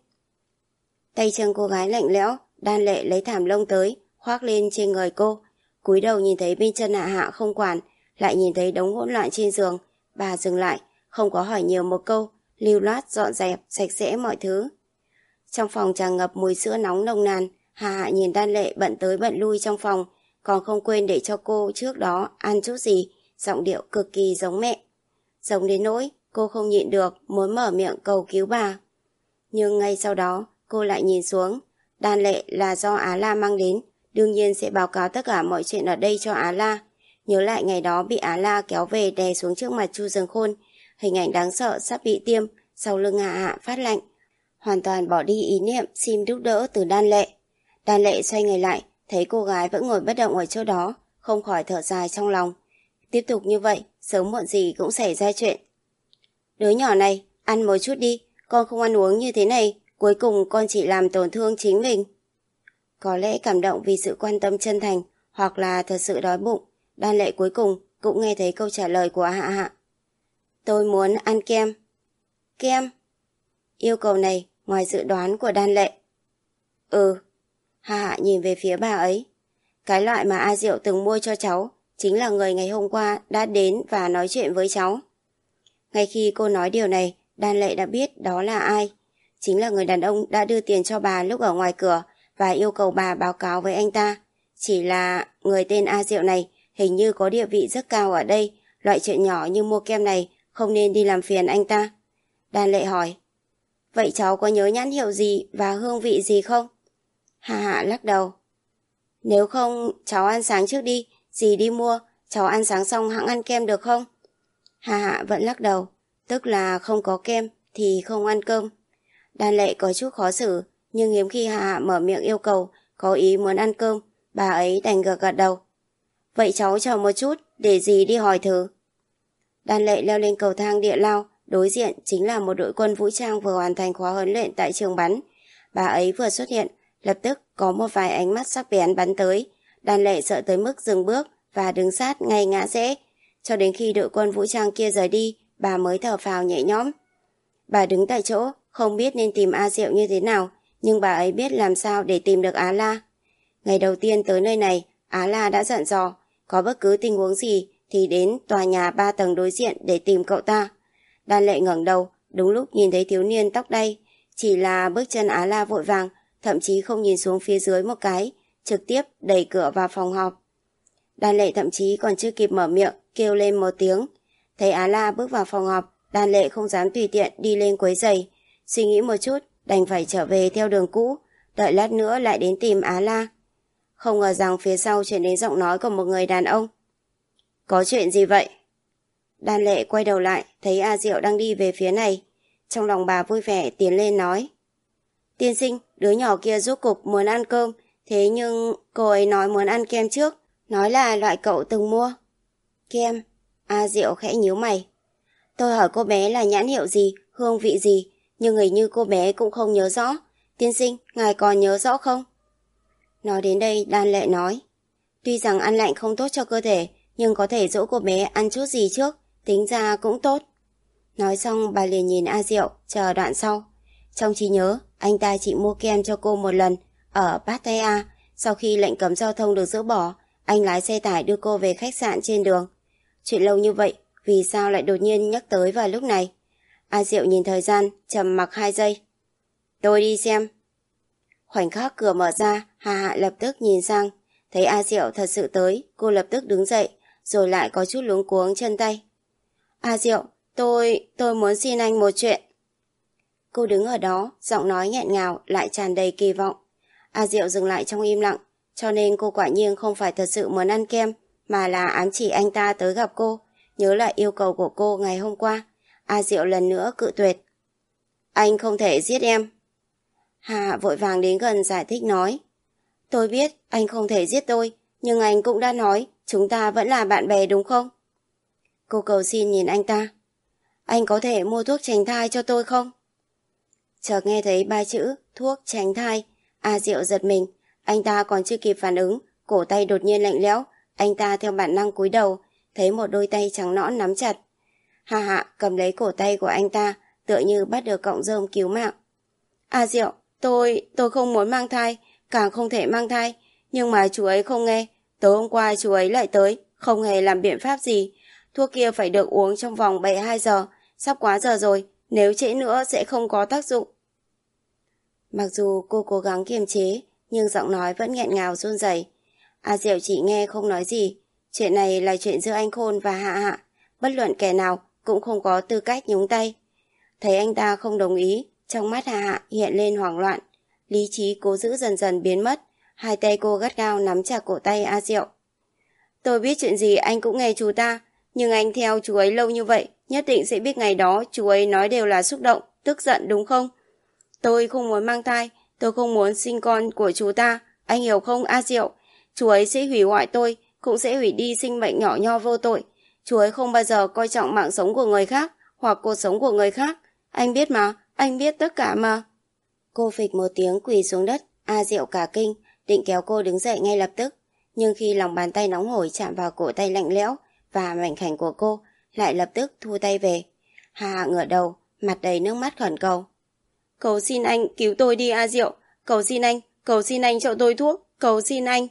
Tay chân cô gái lạnh lẽo, Đan Lệ lấy thảm lông tới, khoác lên trên người cô. Cúi đầu nhìn thấy bên chân Hạ Hạ không quản, lại nhìn thấy đống hỗn loạn trên giường. Bà dừng lại, không có hỏi nhiều một câu, lưu loát dọn dẹp, sạch sẽ mọi thứ. Trong phòng tràn ngập mùi sữa nóng nồng nàn, Hạ Hạ nhìn Đan Lệ bận tới bận lui trong phòng, còn không quên để cho cô trước đó ăn chút gì, giọng điệu cực kỳ giống mẹ. Giống đến nỗi cô không nhịn được muốn mở miệng cầu cứu bà. Nhưng ngay sau đó cô lại nhìn xuống. Đan Lệ là do Á La mang đến, đương nhiên sẽ báo cáo tất cả mọi chuyện ở đây cho Á La. Nhớ lại ngày đó bị Á La kéo về đè xuống trước mặt Chu Dường Khôn, hình ảnh đáng sợ sắp bị tiêm, sau lưng Hạ Hạ phát lạnh, hoàn toàn bỏ đi ý niệm xin giúp đỡ từ Đan Lệ. Đan Lệ xoay người lại, thấy cô gái vẫn ngồi bất động ở chỗ đó, không khỏi thở dài trong lòng. Tiếp tục như vậy, sớm muộn gì cũng xảy ra chuyện. Đứa nhỏ này, ăn một chút đi, con không ăn uống như thế này, cuối cùng con chỉ làm tổn thương chính mình. Có lẽ cảm động vì sự quan tâm chân thành, hoặc là thật sự đói bụng, Đan Lệ cuối cùng cũng nghe thấy câu trả lời của Hạ Hạ. Tôi muốn ăn kem. Kem? Yêu cầu này ngoài dự đoán của Đan Lệ. Ừ. Hạ Hạ nhìn về phía bà ấy. Cái loại mà A Diệu từng mua cho cháu chính là người ngày hôm qua đã đến và nói chuyện với cháu. Ngay khi cô nói điều này, Đan Lệ đã biết đó là ai. Chính là người đàn ông đã đưa tiền cho bà lúc ở ngoài cửa và yêu cầu bà báo cáo với anh ta. Chỉ là người tên A Diệu này hình như có địa vị rất cao ở đây, loại chuyện nhỏ như mua kem này không nên đi làm phiền anh ta. Đan Lệ hỏi, vậy cháu có nhớ nhãn hiệu gì và hương vị gì không? Hạ Hạ lắc đầu. Nếu không, cháu ăn sáng trước đi, dì đi mua, cháu ăn sáng xong hẵng ăn kem được không? Hạ Hạ vẫn lắc đầu, tức là không có kem thì không ăn cơm. Đan Lệ có chút khó xử, nhưng hiếm khi Hạ Hạ mở miệng yêu cầu, có ý muốn ăn cơm, bà ấy đành gật gật đầu. Vậy cháu chờ một chút, để dì đi hỏi thử. Đan Lệ leo lên cầu thang địa lao, đối diện chính là một đội quân vũ trang vừa hoàn thành khóa huấn luyện tại trường bắn. Bà ấy vừa xuất hiện, lập tức có một vài ánh mắt sắc bén bắn tới. Đan Lệ sợ tới mức dừng bước và đứng sát ngay ngã rẽ. Cho đến khi đội quân vũ trang kia rời đi, bà mới thở phào nhẹ nhõm. Bà đứng tại chỗ, không biết nên tìm A Diệu như thế nào, nhưng bà ấy biết làm sao để tìm được Á La. Ngày đầu tiên tới nơi này, Á La đã dặn dò, có bất cứ tình huống gì thì đến tòa nhà ba tầng đối diện để tìm cậu ta. Đan Lệ ngẩng đầu, đúng lúc nhìn thấy thiếu niên tóc đay, chỉ là bước chân Á La vội vàng, thậm chí không nhìn xuống phía dưới một cái, trực tiếp đẩy cửa vào phòng họp. Đan Lệ thậm chí còn chưa kịp mở miệng, kêu lên một tiếng. Thấy Á La bước vào phòng họp, Đan Lệ không dám tùy tiện đi lên quấy rầy. Suy nghĩ một chút, đành phải trở về theo đường cũ, đợi lát nữa lại đến tìm Á La. Không ngờ rằng phía sau truyền đến giọng nói của một người đàn ông. Có chuyện gì vậy? Đan Lệ quay đầu lại, thấy A Diệu đang đi về phía này. Trong lòng bà vui vẻ tiến lên nói. Tiên sinh, đứa nhỏ kia rốt cục muốn ăn cơm, thế nhưng cô ấy nói muốn ăn kem trước, nói là loại cậu từng mua. Kem? A Diệu khẽ nhíu mày. Tôi hỏi cô bé là nhãn hiệu gì, hương vị gì, nhưng hình như cô bé cũng không nhớ rõ. Tiên sinh, ngài còn nhớ rõ không? Nói đến đây, Đan Lệ nói. Tuy rằng ăn lạnh không tốt cho cơ thể, nhưng có thể dỗ cô bé ăn chút gì trước, tính ra cũng tốt. Nói xong bà liền nhìn A Diệu, chờ đoạn sau. Trong trí nhớ, anh ta chỉ mua kem cho cô một lần, ở Pattaya. Sau khi lệnh cấm giao thông được dỡ bỏ, anh lái xe tải đưa cô về khách sạn trên đường. Chuyện lâu như vậy, vì sao lại đột nhiên nhắc tới vào lúc này? A Diệu nhìn thời gian, trầm mặc hai giây. Tôi đi xem. Khoảnh khắc cửa mở ra, Hà Hạ lập tức nhìn sang. Thấy A Diệu thật sự tới, cô lập tức đứng dậy, rồi lại có chút luống cuống chân tay. A Diệu, tôi, tôi muốn xin anh một chuyện. Cô đứng ở đó, giọng nói nghẹn ngào lại tràn đầy kỳ vọng. A Diệu dừng lại trong im lặng, cho nên cô quả nhiên không phải thật sự muốn ăn kem, mà là ám chỉ anh ta tới gặp cô, nhớ lại yêu cầu của cô ngày hôm qua. A Diệu lần nữa cự tuyệt. Anh không thể giết em. Hà vội vàng đến gần giải thích nói. Tôi biết anh không thể giết tôi, Nhưng anh cũng đã nói chúng ta vẫn là bạn bè đúng không? Cô cầu xin nhìn anh ta. Anh có thể mua thuốc tránh thai cho tôi không? Chợt nghe thấy ba chữ thuốc tránh thai, A Diệu giật mình. Anh ta còn chưa kịp phản ứng, cổ tay đột nhiên lạnh lẽo. Anh ta theo bản năng cúi đầu, thấy một đôi tay trắng nõn nắm chặt. Hà Hạ cầm lấy cổ tay của anh ta, tựa như bắt được cọng rơm cứu mạng. A Diệu, tôi, tôi không muốn mang thai, càng không thể mang thai. Nhưng mà chú ấy không nghe. Tối hôm qua chú ấy lại tới, không hề làm biện pháp gì. Thuốc kia phải được uống trong vòng bảy mươi hai giờ, sắp quá giờ rồi, nếu trễ nữa sẽ không có tác dụng. Mặc dù cô cố gắng kiềm chế, nhưng giọng nói vẫn nghẹn ngào run rẩy. A Diệu chỉ nghe không nói gì. Chuyện này là chuyện giữa anh Khôn và Hạ Hạ, bất luận kẻ nào cũng không có tư cách nhúng tay. Thấy anh ta không đồng ý, trong mắt Hạ Hạ hiện lên hoảng loạn. Lý trí cố giữ dần dần biến mất, hai tay cô gắt gao nắm chặt cổ tay A Diệu. Tôi biết chuyện gì anh cũng nghe chú ta, nhưng anh theo chú ấy lâu như vậy, nhất định sẽ biết ngày đó chú ấy nói đều là xúc động, tức giận đúng không? Tôi không muốn mang thai, tôi không muốn sinh con của chú ta, anh hiểu không A Diệu? Chú ấy sẽ hủy hoại tôi, cũng sẽ hủy đi sinh mệnh nhỏ nho vô tội. Chú ấy không bao giờ coi trọng mạng sống của người khác, hoặc cuộc sống của người khác. Anh biết mà, anh biết tất cả mà. Cô phịch một tiếng quỳ xuống đất, A Diệu cả kinh, định kéo cô đứng dậy ngay lập tức. Nhưng khi lòng bàn tay nóng hổi chạm vào cổ tay lạnh lẽo và mảnh khảnh của cô, lại lập tức thu tay về. Hà Hạ ngửa đầu, mặt đầy nước mắt khẩn cầu. Cầu xin anh cứu tôi đi A Diệu, cầu xin anh, cầu xin anh cho tôi thuốc, cầu xin anh.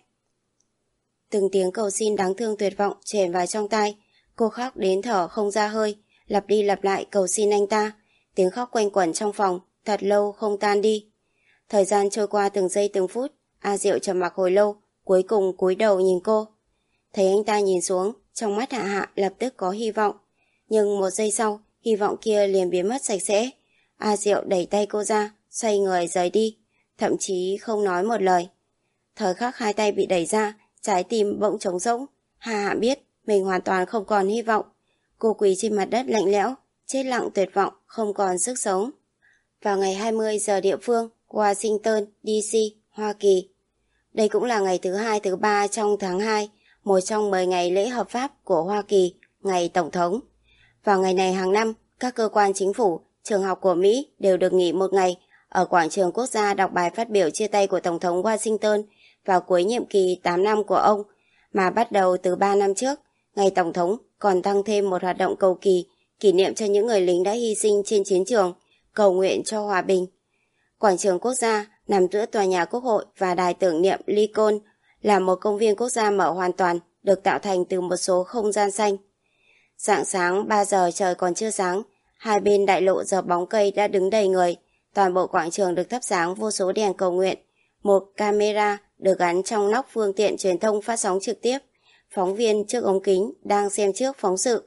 Từng tiếng cầu xin đáng thương tuyệt vọng chèn vào trong tai, cô khóc đến thở không ra hơi, lặp đi lặp lại cầu xin anh ta. Tiếng khóc quanh quẩn trong phòng, thật lâu không tan đi. Thời gian trôi qua từng giây từng phút, A Diệu trầm mặc hồi lâu, cuối cùng cúi đầu nhìn cô. Thấy anh ta nhìn xuống, trong mắt Hạ Hạ lập tức có hy vọng. Nhưng một giây sau, hy vọng kia liền biến mất sạch sẽ. A Diệu đẩy tay cô ra, xoay người rời đi, thậm chí không nói một lời. Thời khắc hai tay bị đẩy ra, trái tim bỗng trống rỗng. Hạ Hạ biết mình hoàn toàn không còn hy vọng. Cô quỳ trên mặt đất lạnh lẽo, chết lặng tuyệt vọng, không còn sức sống. Vào ngày hai mươi giờ địa phương, Washington, D C, Hoa Kỳ. Đây cũng là ngày thứ hai thứ ba trong tháng hai, một trong mười ngày lễ hợp pháp của Hoa Kỳ, ngày Tổng thống. Vào ngày này hàng năm, các cơ quan chính phủ, trường học của Mỹ đều được nghỉ một ngày ở quảng trường quốc gia đọc bài phát biểu chia tay của Tổng thống Washington vào cuối nhiệm kỳ tám năm của ông, mà bắt đầu từ ba năm trước, ngày Tổng thống còn tăng thêm một hoạt động cầu kỳ, kỷ niệm cho những người lính đã hy sinh trên chiến trường, cầu nguyện cho hòa bình. Quảng trường quốc gia nằm giữa tòa nhà Quốc hội và đài tưởng niệm Lincoln, là một công viên quốc gia mở hoàn toàn, được tạo thành từ một số không gian xanh. Rạng sáng ba giờ trời còn chưa sáng, hai bên đại lộ dợp bóng cây đã đứng đầy người, toàn bộ quảng trường được thắp sáng vô số đèn cầu nguyện. Một camera được gắn trong nóc phương tiện truyền thông phát sóng trực tiếp, phóng viên trước ống kính đang xem trước phóng sự.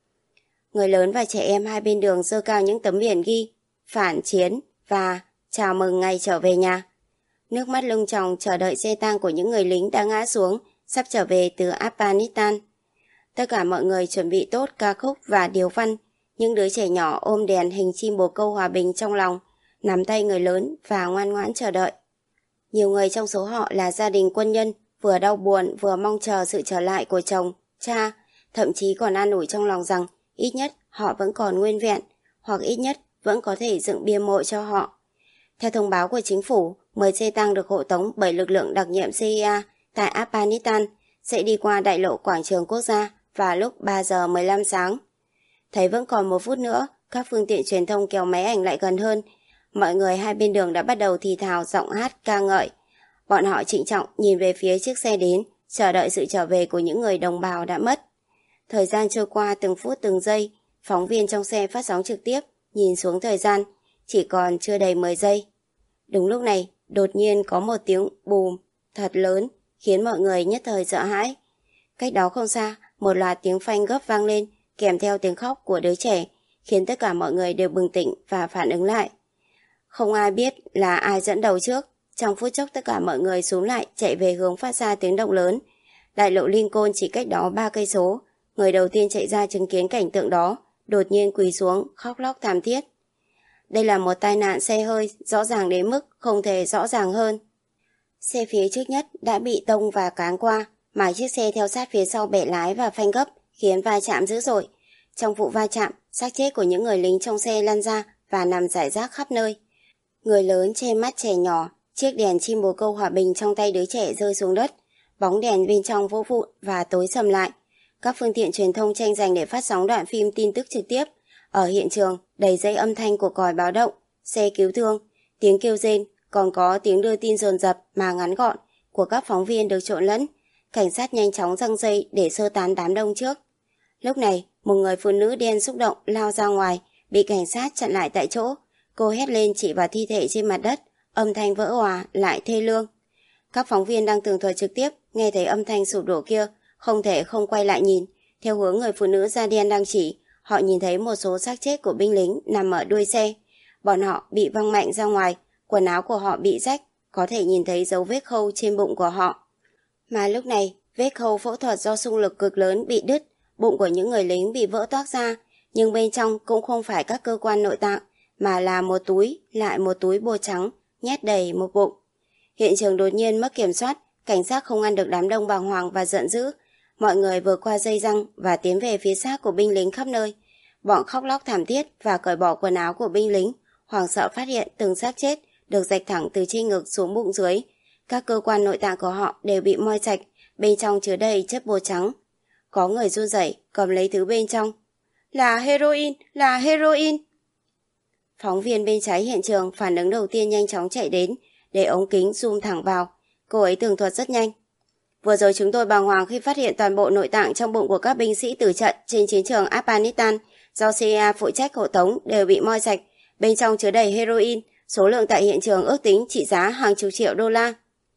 Người lớn và trẻ em hai bên đường giơ cao những tấm biển ghi phản chiến và chào mừng ngày trở về nhà. Nước mắt lưng tròng chờ đợi xe tang của những người lính đã ngã xuống, sắp trở về từ Afghanistan. Tất cả mọi người chuẩn bị tốt ca khúc và điếu văn. Những đứa trẻ nhỏ ôm đèn hình chim bồ câu hòa bình trong lòng, nắm tay người lớn và ngoan ngoãn chờ đợi. Nhiều người trong số họ là gia đình quân nhân, vừa đau buồn vừa mong chờ sự trở lại của chồng, cha, thậm chí còn an ủi trong lòng rằng ít nhất họ vẫn còn nguyên vẹn, hoặc ít nhất vẫn có thể dựng bia mộ cho họ. Theo thông báo của chính phủ, mười xe tăng được hộ tống bởi lực lượng đặc nhiệm C I A tại Afghanistan sẽ đi qua đại lộ quảng trường quốc gia vào lúc ba giờ mười lăm sáng. Thấy vẫn còn một phút nữa, các phương tiện truyền thông kéo máy ảnh lại gần hơn. Mọi người hai bên đường đã bắt đầu thì thào giọng hát ca ngợi. Bọn họ trịnh trọng nhìn về phía chiếc xe đến, chờ đợi sự trở về của những người đồng bào đã mất. Thời gian trôi qua từng phút từng giây, phóng viên trong xe phát sóng trực tiếp, nhìn xuống thời gian, chỉ còn chưa đầy mười giây. Đúng lúc này, đột nhiên có một tiếng bùm thật lớn, khiến mọi người nhất thời sợ hãi. Cách đó không xa, một loạt tiếng phanh gấp vang lên, kèm theo tiếng khóc của đứa trẻ, khiến tất cả mọi người đều bừng tỉnh và phản ứng lại. Không ai biết là ai dẫn đầu trước, trong phút chốc tất cả mọi người xúm lại chạy về hướng phát ra tiếng động lớn. Đại lộ Lincoln chỉ cách đó ba cây số, người đầu tiên chạy ra chứng kiến cảnh tượng đó, đột nhiên quỳ xuống, khóc lóc thảm thiết. Đây là một tai nạn xe hơi, rõ ràng đến mức không thể rõ ràng hơn. Xe phía trước nhất đã bị tông và cán qua, mà chiếc xe theo sát phía sau bẻ lái và phanh gấp, khiến va chạm dữ dội. Trong vụ va chạm, xác chết của những người lính trong xe lăn ra và nằm rải rác khắp nơi. Người lớn che mắt trẻ nhỏ, chiếc đèn chim bồ câu hòa bình trong tay đứa trẻ rơi xuống đất, bóng đèn bên trong vỡ vụn và tối sầm lại. Các phương tiện truyền thông tranh giành để phát sóng đoạn phim tin tức trực tiếp. Ở hiện trường, đầy dây âm thanh của còi báo động, xe cứu thương, tiếng kêu rên, còn có tiếng đưa tin dồn dập mà ngắn gọn của các phóng viên được trộn lẫn. Cảnh sát nhanh chóng giăng dây để sơ tán đám đông trước. Lúc này, một người phụ nữ đen xúc động lao ra ngoài, bị cảnh sát chặn lại tại chỗ. Cô hét lên chỉ vào thi thể trên mặt đất, âm thanh vỡ òa lại thê lương. Các phóng viên đang tường thuật trực tiếp nghe thấy âm thanh sụp đổ kia, không thể không quay lại nhìn. Theo hướng người phụ nữ da đen đang chỉ, họ nhìn thấy một số xác chết của binh lính nằm ở đuôi xe. Bọn họ bị văng mạnh ra ngoài, quần áo của họ bị rách, có thể nhìn thấy dấu vết khâu trên bụng của họ. Mà lúc này, vết khâu phẫu thuật do xung lực cực lớn bị đứt, bụng của những người lính bị vỡ toác ra, nhưng bên trong cũng không phải các cơ quan nội tạng, mà là một túi, lại một túi bột trắng, nhét đầy một bụng. Hiện trường đột nhiên mất kiểm soát, cảnh sát không ngăn được đám đông bàng hoàng và giận dữ. Mọi người vượt qua dây răng và tiến về phía xác của binh lính khắp nơi. Bọn khóc lóc thảm thiết và cởi bỏ quần áo của binh lính, hoảng sợ phát hiện từng xác chết được rạch thẳng từ trên ngực xuống bụng dưới. Các cơ quan nội tạng của họ đều bị moi sạch, bên trong chứa đầy chất bột trắng. Có người run rẩy cầm lấy thứ bên trong. Là heroin, là heroin. Phóng viên bên trái hiện trường phản ứng đầu tiên nhanh chóng chạy đến, để ống kính zoom thẳng vào. Cô ấy tường thuật rất nhanh. Vừa rồi chúng tôi bàng hoàng khi phát hiện toàn bộ nội tạng trong bụng của các binh sĩ tử trận trên chiến trường Afghanistan do xê i a phụ trách hộ tống đều bị moi sạch. Bên trong chứa đầy heroin, số lượng tại hiện trường ước tính trị giá hàng chục triệu đô la.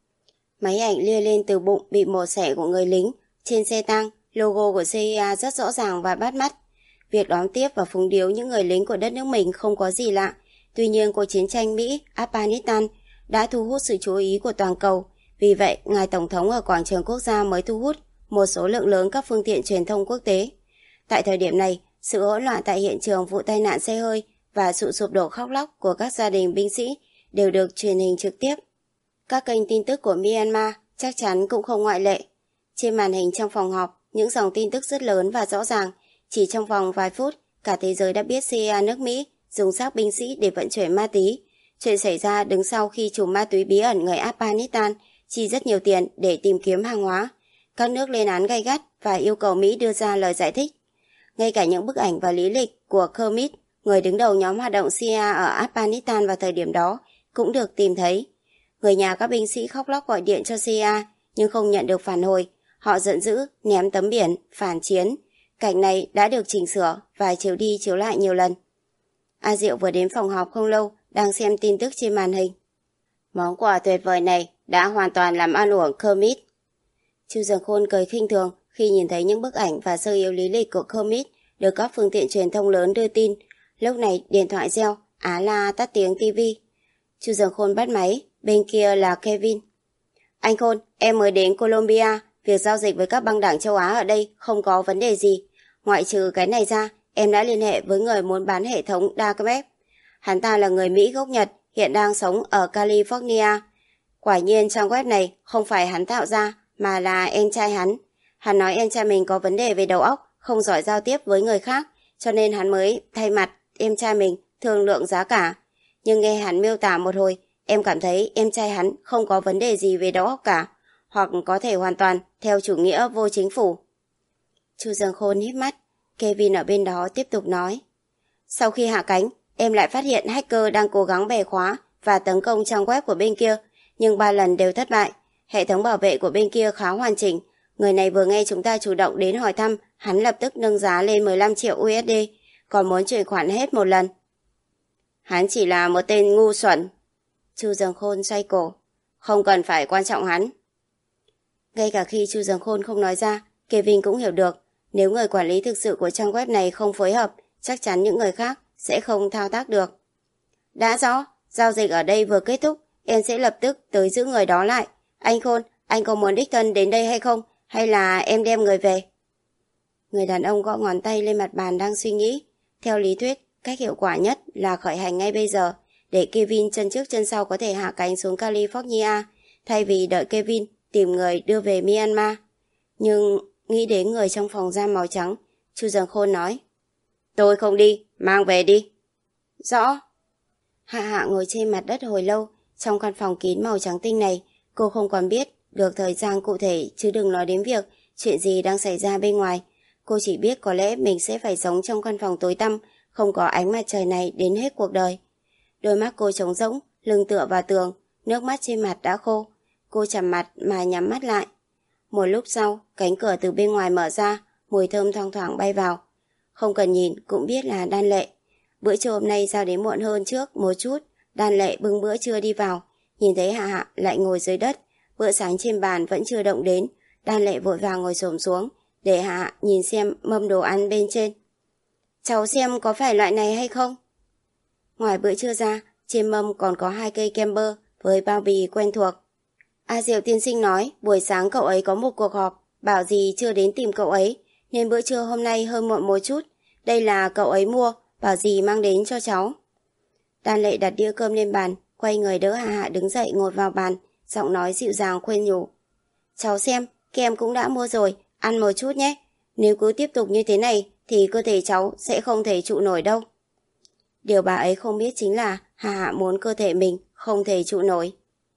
Máy ảnh lia lên từ bụng bị mổ xẻ của người lính. Trên xe tang, logo của xê i a rất rõ ràng và bắt mắt. Việc đón tiếp và phúng điếu những người lính của đất nước mình không có gì lạ. Tuy nhiên cuộc chiến tranh Mỹ-Afghanistan đã thu hút sự chú ý của toàn cầu. Vì vậy, ngài Tổng thống ở quảng trường quốc gia mới thu hút một số lượng lớn các phương tiện truyền thông quốc tế. Tại thời điểm này, sự hỗn loạn tại hiện trường vụ tai nạn xe hơi và sự sụp đổ khóc lóc của các gia đình binh sĩ đều được truyền hình trực tiếp. Các kênh tin tức của Myanmar chắc chắn cũng không ngoại lệ. Trên màn hình trong phòng họp, những dòng tin tức rất lớn và rõ ràng. Chỉ trong vòng vài phút, cả thế giới đã biết xê i a nước Mỹ dùng xác binh sĩ để vận chuyển ma túy. Chuyện xảy ra đứng sau khi chủ ma túy bí ẩn người Afghanistan chi rất nhiều tiền để tìm kiếm hàng hóa. Các nước lên án gay gắt và yêu cầu Mỹ đưa ra lời giải thích. Ngay cả những bức ảnh và lý lịch của Kermit, người đứng đầu nhóm hoạt động xê i a ở Afghanistan vào thời điểm đó, cũng được tìm thấy. Người nhà các binh sĩ khóc lóc gọi điện cho xê i a nhưng không nhận được phản hồi. Họ giận dữ, ném tấm biển, phản chiến. Cảnh này đã được chỉnh sửa và chiếu đi chiếu lại nhiều lần. A Diệu vừa đến phòng họp không lâu, đang xem tin tức trên màn hình. Món quà tuyệt vời này đã hoàn toàn làm an ủi Kermit. Chu Dường Khôn cười khinh thường khi nhìn thấy những bức ảnh và sơ yếu lý lịch của Kermit được các phương tiện truyền thông lớn đưa tin. Lúc này điện thoại reo, Á La tắt tiếng tivi. Chu Dường Khôn bắt máy, bên kia là Kevin. Anh Khôn, em mới đến Colombia, việc giao dịch với các băng đảng châu Á ở đây không có vấn đề gì. Ngoại trừ cái này ra, em đã liên hệ với người muốn bán hệ thống Dark Web. Hắn ta là người Mỹ gốc Nhật, hiện đang sống ở California. Quả nhiên trang web này không phải hắn tạo ra, mà là em trai hắn. Hắn nói em trai mình có vấn đề về đầu óc, không giỏi giao tiếp với người khác, cho nên hắn mới thay mặt em trai mình thương lượng giá cả. Nhưng nghe hắn miêu tả một hồi, em cảm thấy em trai hắn không có vấn đề gì về đầu óc cả, hoặc có thể hoàn toàn theo chủ nghĩa vô chính phủ. Chu Dường Khôn híp mắt, Kevin ở bên đó tiếp tục nói. Sau khi hạ cánh, em lại phát hiện hacker đang cố gắng bẻ khóa và tấn công trang web của bên kia, nhưng ba lần đều thất bại. Hệ thống bảo vệ của bên kia khá hoàn chỉnh. Người này vừa nghe chúng ta chủ động đến hỏi thăm, hắn lập tức nâng giá lên mười lăm triệu u ét đê, còn muốn chuyển khoản hết một lần. Hắn chỉ là một tên ngu xuẩn. Chu Dường Khôn xoay cổ. Không cần phải quan trọng hắn. Ngay cả khi Chu Dường Khôn không nói ra, Kevin cũng hiểu được, nếu người quản lý thực sự của trang web này không phối hợp, chắc chắn những người khác sẽ không thao tác được. Đã rõ, giao dịch ở đây vừa kết thúc, em sẽ lập tức tới giữ người đó lại. Anh Khôn, anh có muốn đích thân đến đây hay không? Hay là em đem người về? Người đàn ông gõ ngón tay lên mặt bàn đang suy nghĩ. Theo lý thuyết, cách hiệu quả nhất là khởi hành ngay bây giờ, để Kevin chân trước chân sau có thể hạ cánh xuống California, thay vì đợi Kevin tìm người đưa về Myanmar. Nhưng nghĩ đến người trong phòng da màu trắng, Chu Dần Khôn nói. Tôi không đi, mang về đi. Rõ. Hạ Hạ ngồi trên mặt đất hồi lâu, trong căn phòng kín màu trắng tinh này, cô không còn biết được thời gian cụ thể, chứ đừng nói đến việc chuyện gì đang xảy ra bên ngoài. Cô chỉ biết có lẽ mình sẽ phải sống trong căn phòng tối tăm, không có ánh mặt trời này đến hết cuộc đời. Đôi mắt cô trống rỗng, lưng tựa vào tường, nước mắt trên mặt đã khô. Cô chằm mặt mà nhắm mắt lại. Một lúc sau, cánh cửa từ bên ngoài mở ra, mùi thơm thoang thoảng bay vào. Không cần nhìn cũng biết là Đan Lệ. Bữa trưa hôm nay giao đến muộn hơn trước một chút, Đan Lệ bưng bữa trưa đi vào, nhìn thấy Hạ Hạ lại ngồi dưới đất, bữa sáng trên bàn vẫn chưa động đến. Đan Lệ vội vàng ngồi xổm xuống, để Hạ Hạ nhìn xem mâm đồ ăn bên trên. Cháu xem có phải loại này hay không? Ngoài bữa trưa ra, trên mâm còn có hai cây kem bơ với bao bì quen thuộc. A Diệu tiên sinh nói buổi sáng cậu ấy có một cuộc họp, bảo gì chưa đến tìm cậu ấy, nên bữa trưa hôm nay hơi muộn một chút. Đây là cậu ấy mua, bảo gì mang đến cho cháu. Đan Lệ đặt đĩa cơm lên bàn, quay người đỡ Hạ Hạ đứng dậy ngồi vào bàn, giọng nói dịu dàng khuyên nhủ. Cháu xem, kem cũng đã mua rồi, ăn một chút nhé. Nếu cứ tiếp tục như thế này thì cơ thể cháu sẽ không thể trụ nổi đâu. Điều bà ấy không biết chính là Hạ Hạ muốn cơ thể mình không thể trụ nổi.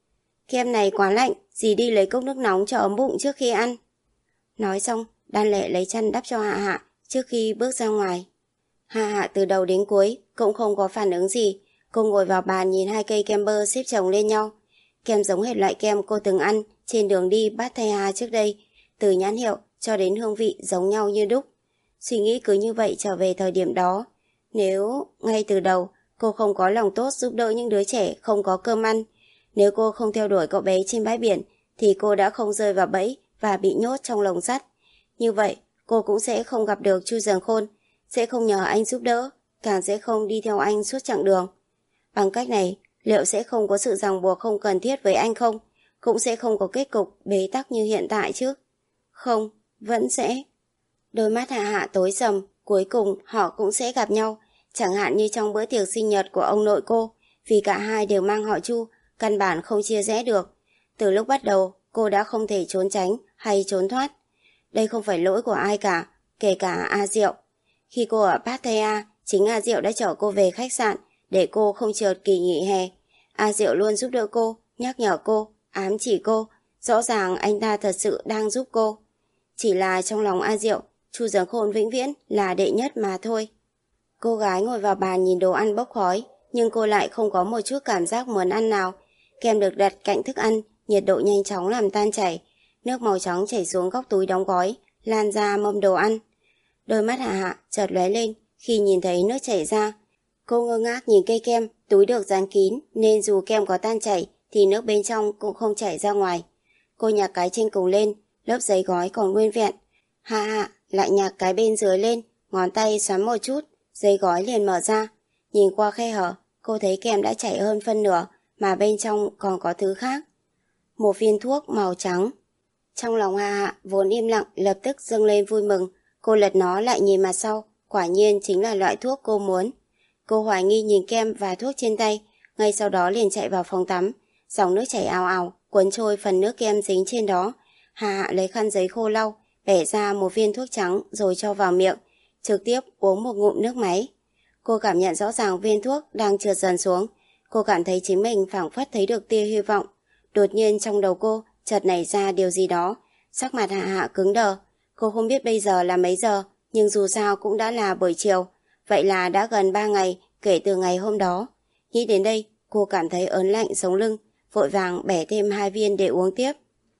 Kem này quá lạnh, dì đi lấy cốc nước nóng cho ấm bụng trước khi ăn. Nói xong, Đan Lệ lấy chăn đắp cho Hạ Hạ trước khi bước ra ngoài. Hạ Hạ từ đầu đến cuối cũng không có phản ứng gì. Cô ngồi vào bàn nhìn hai cây kem bơ xếp chồng lên nhau. Kem giống hệt loại kem cô từng ăn trên đường đi Pattaya trước đây, từ nhãn hiệu cho đến hương vị giống nhau như đúc. Suy nghĩ cứ như vậy trở về thời điểm đó. Nếu ngay từ đầu cô không có lòng tốt giúp đỡ những đứa trẻ không có cơm ăn, nếu cô không theo đuổi cậu bé trên bãi biển, thì cô đã không rơi vào bẫy và bị nhốt trong lồng sắt. Như vậy, cô cũng sẽ không gặp được Chu Dần Khôn, sẽ không nhờ anh giúp đỡ, càng sẽ không đi theo anh suốt chặng đường. Bằng cách này, liệu sẽ không có sự ràng buộc không cần thiết với anh không? Cũng sẽ không có kết cục bế tắc như hiện tại chứ? Không, vẫn sẽ. Đôi mắt Hạ Hạ tối sầm, cuối cùng họ cũng sẽ gặp nhau, chẳng hạn như trong bữa tiệc sinh nhật của ông nội cô, vì cả hai đều mang họ Chu, căn bản không chia rẽ được. Từ lúc bắt đầu, cô đã không thể trốn tránh hay trốn thoát. Đây không phải lỗi của ai cả, kể cả A Diệu. Khi cô ở Pattaya, chính A Diệu đã chở cô về khách sạn để cô không trượt kỳ nghỉ hè. A Diệu luôn giúp đỡ cô, nhắc nhở cô, ám chỉ cô. Rõ ràng anh ta thật sự đang giúp cô. Chỉ là trong lòng A Diệu, Chu Dần Khôn vĩnh viễn là đệ nhất mà thôi. Cô gái ngồi vào bàn nhìn đồ ăn bốc khói, nhưng cô lại không có một chút cảm giác muốn ăn nào. Kem được đặt cạnh thức ăn, nhiệt độ nhanh chóng làm tan chảy. Nước màu trắng chảy xuống góc túi đóng gói, lan ra mâm đồ ăn. Đôi mắt Hạ Hạ chợt lóe lên khi nhìn thấy nước chảy ra. Cô ngơ ngác nhìn cây kem, túi được dán kín nên dù kem có tan chảy thì nước bên trong cũng không chảy ra ngoài. Cô nhạc cái trên cùng lên, lớp giấy gói còn nguyên vẹn. Hạ Hạ lại nhạc cái bên dưới lên, ngón tay xoắn một chút, giấy gói liền mở ra. Nhìn qua khe hở, cô thấy kem đã chảy hơn phân nửa, mà bên trong còn có thứ khác. Một viên thuốc màu trắng. Trong lòng Hạ Hạ vốn im lặng lập tức dâng lên vui mừng. Cô lật nó lại nhìn mặt sau, quả nhiên chính là loại thuốc cô muốn. Cô hoài nghi nhìn kem và thuốc trên tay, ngay sau đó liền chạy vào phòng tắm. Dòng nước chảy ào ào, cuốn trôi phần nước kem dính trên đó. Hạ Hạ lấy khăn giấy khô lau, bẻ ra một viên thuốc trắng rồi cho vào miệng, trực tiếp uống một ngụm nước máy. Cô cảm nhận rõ ràng viên thuốc đang trượt dần xuống. Cô cảm thấy chính mình phảng phất thấy được tia hy vọng. Đột nhiên trong đầu cô chợt nảy ra điều gì đó. Sắc mặt Hạ Hạ cứng đờ. Cô không biết bây giờ là mấy giờ, nhưng dù sao cũng đã là buổi chiều. Vậy là đã gần ba ngày kể từ ngày hôm đó. Nghĩ đến đây, cô cảm thấy ớn lạnh sống lưng, vội vàng bẻ thêm hai viên để uống tiếp.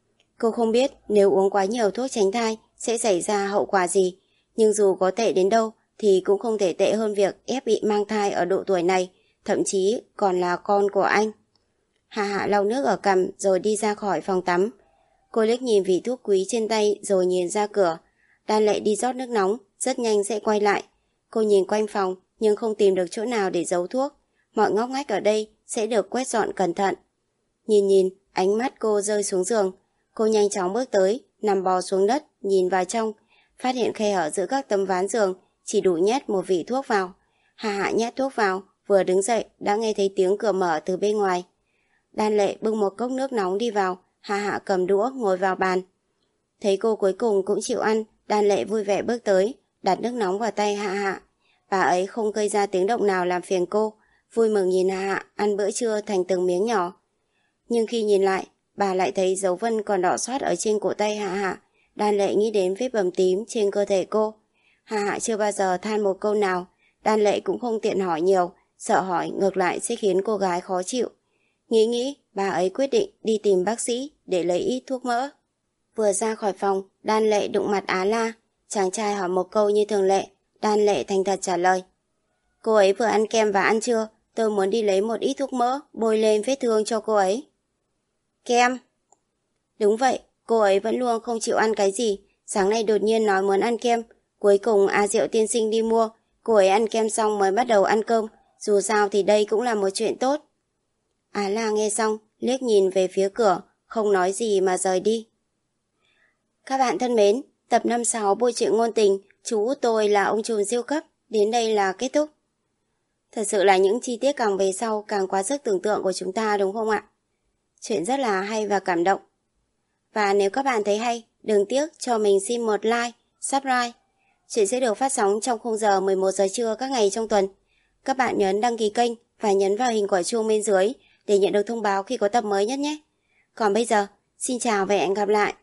Cô không biết nếu uống quá nhiều thuốc tránh thai sẽ xảy ra hậu quả gì, nhưng dù có tệ đến đâu thì cũng không thể tệ hơn việc ép bị mang thai ở độ tuổi này, thậm chí còn là con của anh. Hạ Hạ lau nước ở cằm rồi đi ra khỏi phòng tắm. Cô liếc nhìn vị thuốc quý trên tay rồi nhìn ra cửa. Đan Lệ đi rót nước nóng, rất nhanh sẽ quay lại. Cô nhìn quanh phòng nhưng không tìm được chỗ nào để giấu thuốc. Mọi ngóc ngách ở đây sẽ được quét dọn cẩn thận. Nhìn nhìn, ánh mắt cô rơi xuống giường. Cô nhanh chóng bước tới, nằm bò xuống đất, nhìn vào trong. Phát hiện khe hở giữa các tấm ván giường, chỉ đủ nhét một vị thuốc vào. Hạ Hạ nhét thuốc vào, vừa đứng dậy đã nghe thấy tiếng cửa mở từ bên ngoài. Đan Lệ bưng một cốc nước nóng đi vào. Hạ Hạ cầm đũa ngồi vào bàn. Thấy cô cuối cùng cũng chịu ăn, Đan Lệ vui vẻ bước tới, đặt nước nóng vào tay Hạ Hạ. Bà ấy không gây ra tiếng động nào làm phiền cô, vui mừng nhìn Hạ Hạ ăn bữa trưa thành từng miếng nhỏ. Nhưng khi nhìn lại, bà lại thấy dấu vân còn đỏ xót ở trên cổ tay Hạ Hạ. Đan Lệ nghĩ đến vết bầm tím trên cơ thể cô. Hạ Hạ chưa bao giờ than một câu nào, Đan Lệ cũng không tiện hỏi nhiều, sợ hỏi ngược lại sẽ khiến cô gái khó chịu. Nghĩ nghĩ, bà ấy quyết định đi tìm bác sĩ để lấy ít thuốc mỡ. Vừa ra khỏi phòng, Đan Lệ đụng mặt Á La. Chàng trai hỏi một câu như thường lệ, Đan Lệ thành thật trả lời. Cô ấy vừa ăn kem và ăn trưa, tôi muốn đi lấy một ít thuốc mỡ, bôi lên vết thương cho cô ấy. Kem? Đúng vậy, cô ấy vẫn luôn không chịu ăn cái gì, sáng nay đột nhiên nói muốn ăn kem. Cuối cùng A Diệu tiên sinh đi mua, cô ấy ăn kem xong mới bắt đầu ăn cơm, dù sao thì đây cũng là một chuyện tốt. Á La nghe xong, liếc nhìn về phía cửa, không nói gì mà rời đi. Các bạn thân mến, tập năm mươi sáu Bộ truyện ngôn tình, chú út tôi là ông trùm siêu cấp, đến đây là kết thúc. Thật sự là những chi tiết càng về sau càng quá sức tưởng tượng của chúng ta đúng không ạ? Chuyện rất là hay và cảm động. Và nếu các bạn thấy hay, đừng tiếc cho mình xin một like, subscribe. Chuyện sẽ được phát sóng trong khung giờ mười một giờ trưa các ngày trong tuần. Các bạn nhấn đăng ký kênh và nhấn vào hình quả chuông bên dưới để nhận được thông báo khi có tập mới nhất nhé. Còn bây giờ, xin chào và hẹn gặp lại.